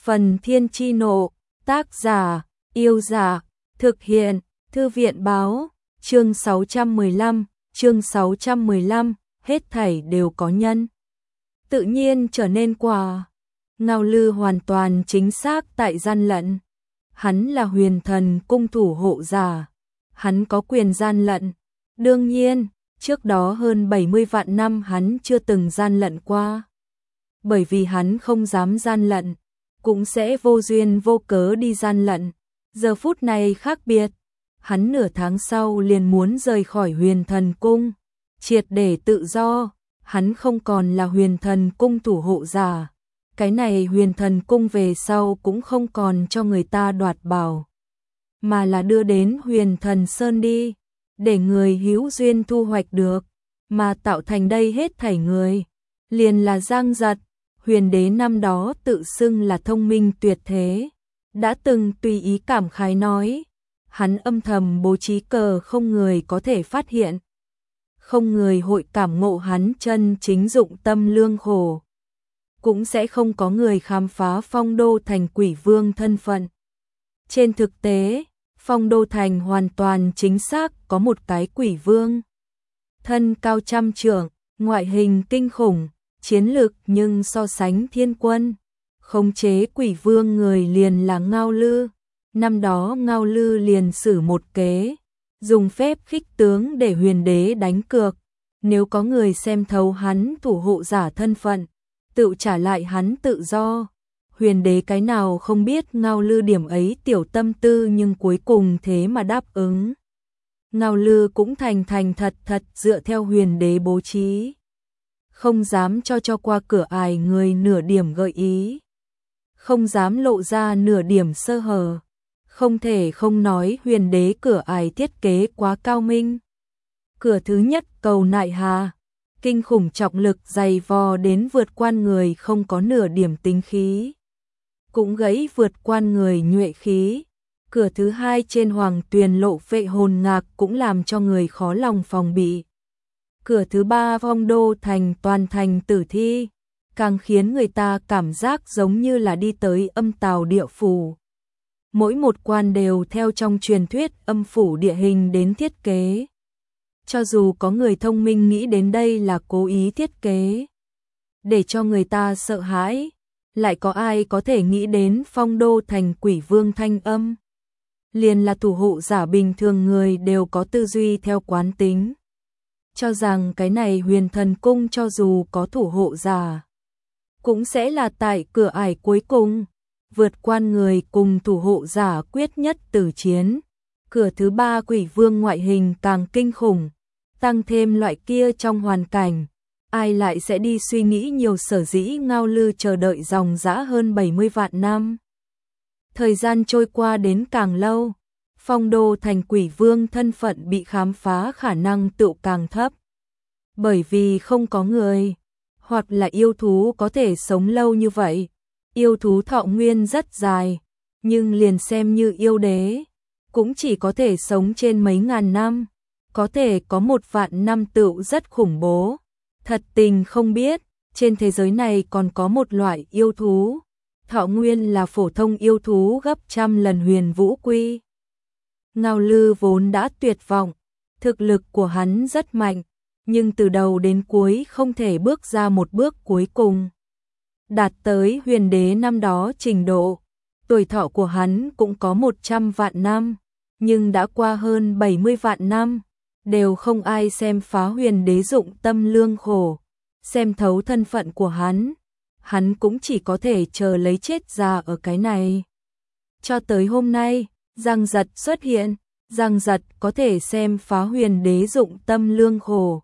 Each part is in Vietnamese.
Phần Thiên Chi Nộ, tác giả, Yêu Giả, thực hiện, Thư viện Báo, chương 615, hết thảy đều có nhân. Tự nhiên trở nên quả. Ngao Lư hoàn toàn chính xác tại gian lận. Hắn là Huyền Thần cung thủ hộ giả. Hắn có quyền gian lận. Đương nhiên, trước đó hơn 70 vạn năm hắn chưa từng gian lận qua. Bởi vì hắn không dám gian lận, cũng sẽ vô duyên vô cớ đi gian lận. Giờ phút này khác biệt, hắn nửa tháng sau liền muốn rời khỏi Huyền Thần cung, triệt để tự do, hắn không còn là Huyền Thần cung thủ hộ giả. Cái này Huyền Thần cung về sau cũng không còn cho người ta đoạt bảo, mà là đưa đến Huyền Thần Sơn đi, để người hữu duyên thu hoạch được, mà tạo thành đây hết thảy người. Liền là Giang Giật, Huyền đế năm đó tự xưng là thông minh tuyệt thế, đã từng tùy ý cảm khái nói, hắn âm thầm bố trí cờ không người có thể phát hiện, không người hội cảm ngộ hắn chân chính dụng tâm lương khổ, cũng sẽ không có người khám phá Phong Đô Thành quỷ vương thân phận. Trên thực tế, Phong Đô Thành hoàn toàn chính xác có một cái quỷ vương, thân cao trăm trượng, ngoại hình kinh khủng, chiến lực nhưng so sánh thiên quân. Khống chế quỷ vương người liền là Ngao Lư. Năm đó Ngao Lư liền sử một kế, dùng phép khích tướng để Huyền đế đánh cược, nếu có người xem thấu hắn thủ hộ giả thân phận, tự trả lại hắn tự do. Huyền đế cái nào không biết Ngao Lư điểm ấy tiểu tâm tư, nhưng cuối cùng thế mà đáp ứng. Ngao Lư cũng thành thật dựa theo Huyền đế bố trí, không dám cho qua cửa ải người nửa điểm gợi ý, không dám lộ ra nửa điểm sơ hở. Không thể không nói Huyền đế cửa ải thiết kế quá cao minh. Cửa thứ nhất cầu nại hà, kinh khủng trọng lực dày vò đến vượt qua người không có nửa điểm tính khí, cũng gãy vượt qua người nhuệ khí. Cửa thứ hai trên Hoàng Tuyền lộ vệ hồn ngạc cũng làm cho người khó lòng phòng bị. Cửa thứ ba Phong Đô Thành toàn thành tử thi, càng khiến người ta cảm giác giống như là đi tới âm tào địa phủ. Mỗi một quan đều theo trong truyền thuyết âm phủ địa hình đến thiết kế. Cho dù có người thông minh nghĩ đến đây là cố ý thiết kế để cho người ta sợ hãi, lại có ai có thể nghĩ đến Phong Đô Thành quỷ vương thanh âm. Liền là thủ hộ giả bình thường người đều có tư duy theo quán tính, cho rằng cái này Huyền Thần cung cho dù có thủ hộ giả, cũng sẽ là tại cửa ải cuối cùng, vượt qua người cùng thủ hộ giả quyết nhất tử chiến. Cửa thứ ba quỷ vương ngoại hình càng kinh khủng, tăng thêm loại kia trong hoàn cảnh, ai lại sẽ đi suy nghĩ nhiều. Sở dĩ Ngao Lư chờ đợi dòng dã hơn 70 vạn năm. Thời gian trôi qua đến càng lâu, Phong Đô Thành quỷ vương thân phận bị khám phá khả năng tự càng thấp. Bởi vì không có người, hoặc là yêu thú có thể sống lâu như vậy. Yêu thú thọ nguyên rất dài, nhưng liền xem như yêu đế, cũng chỉ có thể sống trên mấy ngàn năm, có thể có 1 vạn năm tựu rất khủng bố. Thật tình không biết, trên thế giới này còn có một loại yêu thú, thọ nguyên là phổ thông yêu thú gấp trăm lần Huyền Vũ Quy. Ngao Lư vốn đã tuyệt vọng, thực lực của hắn rất mạnh, nhưng từ đầu đến cuối không thể bước ra một bước cuối cùng, đạt tới Huyền đế năm đó trình độ. Tuổi thọ của hắn cũng có 100 vạn năm, nhưng đã qua hơn 70 vạn năm, đều không ai xem phá Huyền đế dụng tâm lương khổ, xem thấu thân phận của hắn cũng chỉ có thể chờ lấy chết già ở cái này. Cho tới hôm nay, Giang Giật xuất hiện, Giang Giật có thể xem phá Huyền đế dụng tâm lương khổ,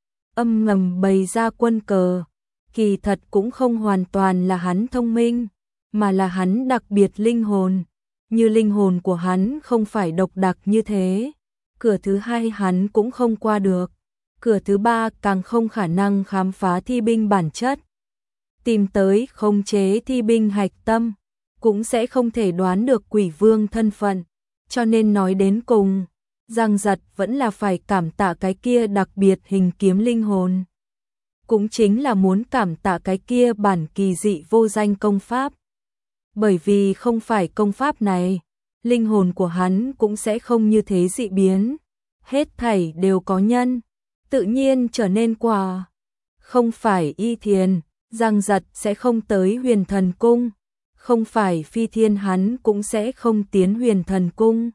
âm ngầm bày ra quân cờ. Kỳ thật cũng không hoàn toàn là hắn thông minh, mà là hắn đặc biệt linh hồn, như linh hồn của hắn không phải độc đặc như thế. Cửa thứ hai hắn cũng không qua được, cửa thứ ba càng không khả năng khám phá thi binh bản chất, tìm tới khống chế thi binh hạch tâm, cũng sẽ không thể đoán được quỷ vương thân phận. Cho nên nói đến cùng, Giang Giật vẫn là phải cảm tạ cái kia đặc biệt hình kiếm linh hồn, cũng chính là muốn cảm tạ cái kia bản kỳ dị vô danh công pháp. Bởi vì không phải công pháp này, linh hồn của hắn cũng sẽ không như thế dị biến. Hết thảy đều có nhân, tự nhiên trở nên quả. Không phải Y Thiền, Giang Giật sẽ không tới Huyền Thần Cung, không phải Phi Thiên hắn cũng sẽ không tiến Huyền Thần Cung,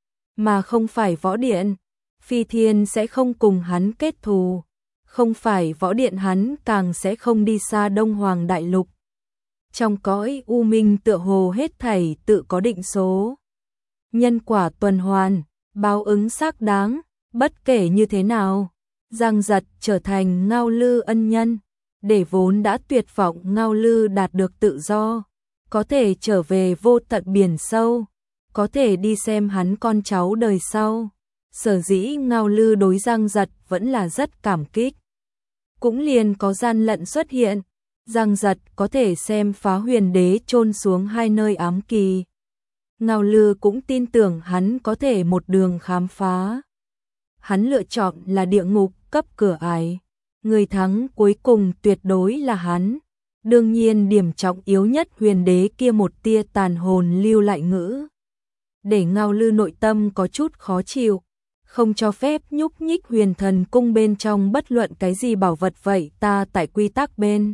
mà không phải Võ Điện, Phi Thiên sẽ không cùng hắn kết thù, không phải Võ Điện hắn càng sẽ không đi xa Đông Hoàng Đại Lục. Trong cõi u minh tựa hồ hết thảy tự có định số. Nhân quả tuần hoàn, báo ứng xác đáng, bất kể như thế nào. Giang Giật trở thành Ngao Lư ân nhân, để vốn đã tuyệt vọng Ngao Lư đạt được tự do, có thể trở về vô tận biển sâu, có thể đi xem hắn con cháu đời sau. Sở dĩ Ngao Lư đối Giang Giật vẫn là rất cảm kích. Cũng liền có gian lận xuất hiện, Giang Giật có thể xem Phá Huyền Đế chôn xuống 2 nơi ám kỳ. Ngao Lư cũng tin tưởng hắn có thể một đường khám phá. Hắn lựa chọn là địa ngục cấp cửa ải, người thắng cuối cùng tuyệt đối là hắn. Đương nhiên điểm trọng yếu nhất Huyền Đế kia một tia tàn hồn lưu lại ngữ, để Ngao Lư nội tâm có chút khó chịu, không cho phép nhúc nhích Huyền Thần Cung bên trong bất luận cái gì bảo vật. Vậy ta tại quy tắc bên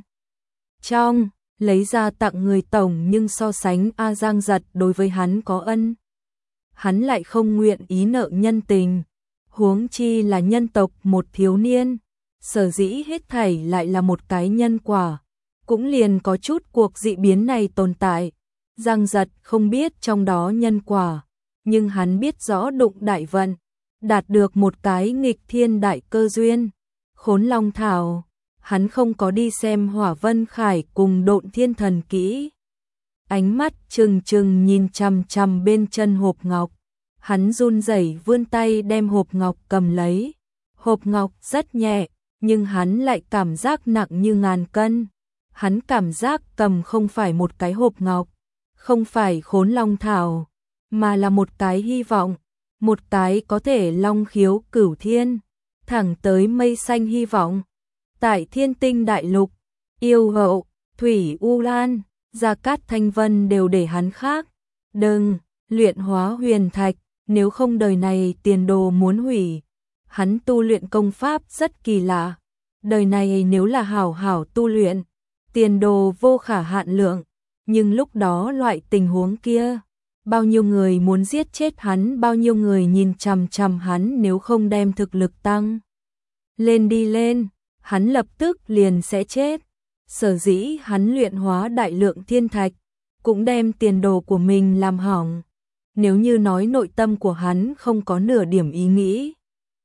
trong lấy ra tặng người tổng, nhưng so sánh Giang Giật đối với hắn có ân, hắn lại không nguyện ý nợ nhân tình, huống chi là nhân tộc một thiếu niên. Sở dĩ hết thảy lại là một cái nhân quả, cũng liền có chút cuộc dị biến này tồn tại. Giang Giật không biết trong đó nhân quả, nhưng hắn biết rõ đụng đại vận, đạt được một cái nghịch thiên đại cơ duyên. Khốn Long Thảo, hắn không có đi xem Hỏa Vân Khải cùng Độn Thiên Thần kỹ. Ánh mắt trừng trừng nhìn chằm chằm bên chân hộp ngọc, hắn run rẩy vươn tay đem hộp ngọc cầm lấy. Hộp ngọc rất nhẹ, nhưng hắn lại cảm giác nặng như ngàn cân. Hắn cảm giác cầm không phải một cái hộp ngọc, không phải Khốn Long Thảo, mà là một cái hy vọng, một cái có thể long khiếu cửu thiên, thẳng tới mây xanh hy vọng. Tại Thiên Tinh Đại Lục, Yêu Hậu, Thủy U Lan, Gia Cát Thanh Vân đều để hắn khác. Đừng luyện hóa huyền thạch, nếu không đời này tiền đồ muốn hủy. Hắn tu luyện công pháp rất kỳ lạ, đời này nếu là hảo hảo tu luyện, tiền đồ vô khả hạn lượng. Nhưng lúc đó loại tình huống kia, bao nhiêu người muốn giết chết hắn, bao nhiêu người nhìn chằm chằm hắn, nếu không đem thực lực tăng lên đi lên, hắn lập tức liền sẽ chết. Sở dĩ hắn luyện hóa đại lượng thiên thạch, cũng đem tiền đồ của mình làm hỏng. Nếu như nói nội tâm của hắn không có nửa điểm ý nghĩ,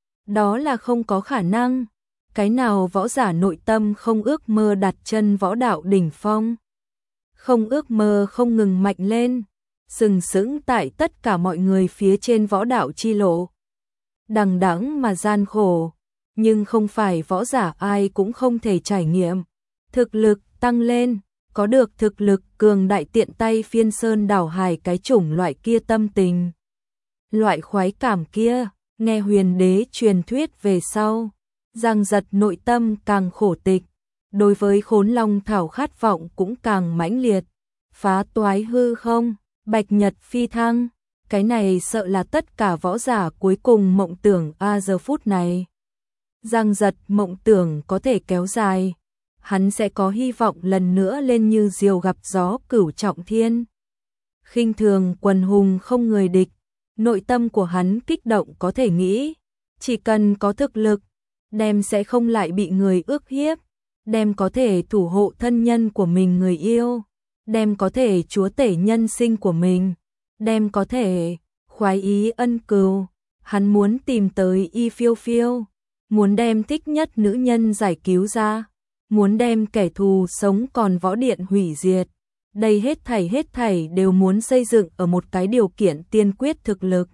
đó là không có khả năng. Cái nào võ giả nội tâm không ước mơ đặt chân võ đạo đỉnh phong, không ước mơ không ngừng mạnh lên, sừng sững tại tất cả mọi người phía trên võ đạo chi lộ, đằng đẵng mà gian khổ. Nhưng không phải võ giả ai cũng không thể trải nghiệm. Thực lực tăng lên, có được thực lực cường đại tiện tay phiên sơn đảo hải cái chủng loại kia tâm tình. Loại khoái cảm kia, nghe Huyền Đế truyền thuyết về sau, Giang Giật nội tâm càng khổ tịch, đối với Khốn Long Thảo khát vọng cũng càng mãnh liệt. Phá toái hư không, bạch nhật phi thăng, cái này sợ là tất cả võ giả cuối cùng mộng tưởng giờ phút này. Giang Giật mộng tưởng có thể kéo dài, hắn sẽ có hy vọng lần nữa lên như diều gặp gió cửu trọng thiên. Khinh thường quần hùng không người địch, nội tâm của hắn kích động có thể nghĩ, chỉ cần có thực lực, đem sẽ không lại bị người ước hiếp, đem có thể thủ hộ thân nhân của mình người yêu, đem có thể chúa tể nhân sinh của mình, đem có thể khoái ý ân cừu. Hắn muốn tìm tới Y Phiêu Phiêu, muốn đem thích nhất nữ nhân giải cứu ra, muốn đem kẻ thù sống còn võ điện hủy diệt. Đây hết thảy đều muốn xây dựng ở một cái điều kiện tiên quyết: thực lực.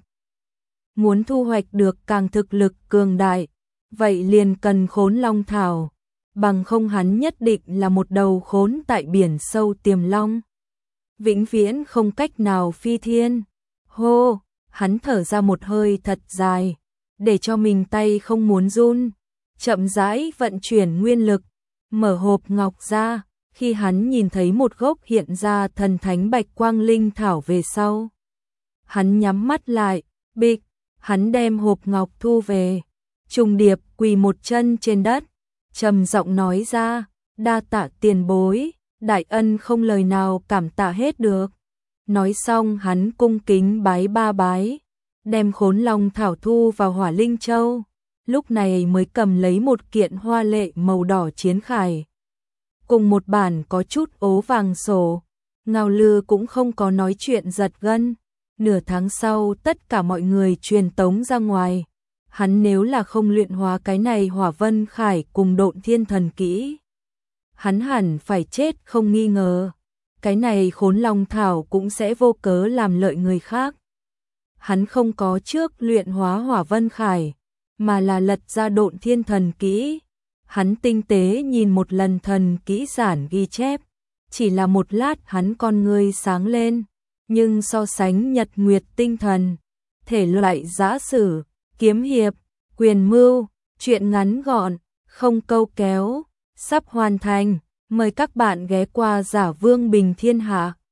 Muốn thu hoạch được càng thực lực cường đại, vậy liền cần Khốn Long Thảo, bằng không hắn nhất định là một đầu khốn tại biển sâu tiềm long, vĩnh viễn không cách nào phi thiên. Hô, hắn thở ra một hơi thật dài, để cho mình tay không muốn run, chậm rãi vận chuyển nguyên lực, mở hộp ngọc ra, Khi hắn nhìn thấy một gốc hiện ra thần thánh bạch quang linh thảo về sau, hắn nhắm mắt lại, bịch, hắn đem hộp ngọc thu về, trùng điệp quỳ một chân trên đất, trầm giọng nói ra, đa tạ tiền bối, đại ân không lời nào cảm tạ hết được. Nói xong hắn cung kính bái ba bái, đem Khốn Long thảo thu vào Hỏa Linh Châu, lúc này mới cầm lấy một kiện hoa lệ màu đỏ chiến khải, cùng một bản có chút ố vàng sổ. Ngao Lư cũng không có nói chuyện giật gân. Nửa tháng sau tất cả mọi người truyền tống ra ngoài. Hắn nếu là không luyện hóa cái này Hỏa Vân Khải cùng Độn Thiên Thần Kỹ, hắn hẳn phải chết không nghi ngờ. Cái này Khốn Long thảo cũng sẽ vô cớ làm lợi người khác. Hắn không có trước luyện hóa Hỏa Vân Khải, mà là lật ra Độn Thiên Thần Kỹ. Hắn tinh tế nhìn một lần thần kỹ giản ghi chép, chỉ là một lát hắn con ngươi sáng lên, nhưng so sánh Nhật Nguyệt tinh thần, thể loại giã sử, kiếm hiệp, quyền mưu, truyện ngắn gọn, không câu kéo, sắp hoàn thành, mời các bạn ghé qua Giả Vương Bình Thiên Hạ.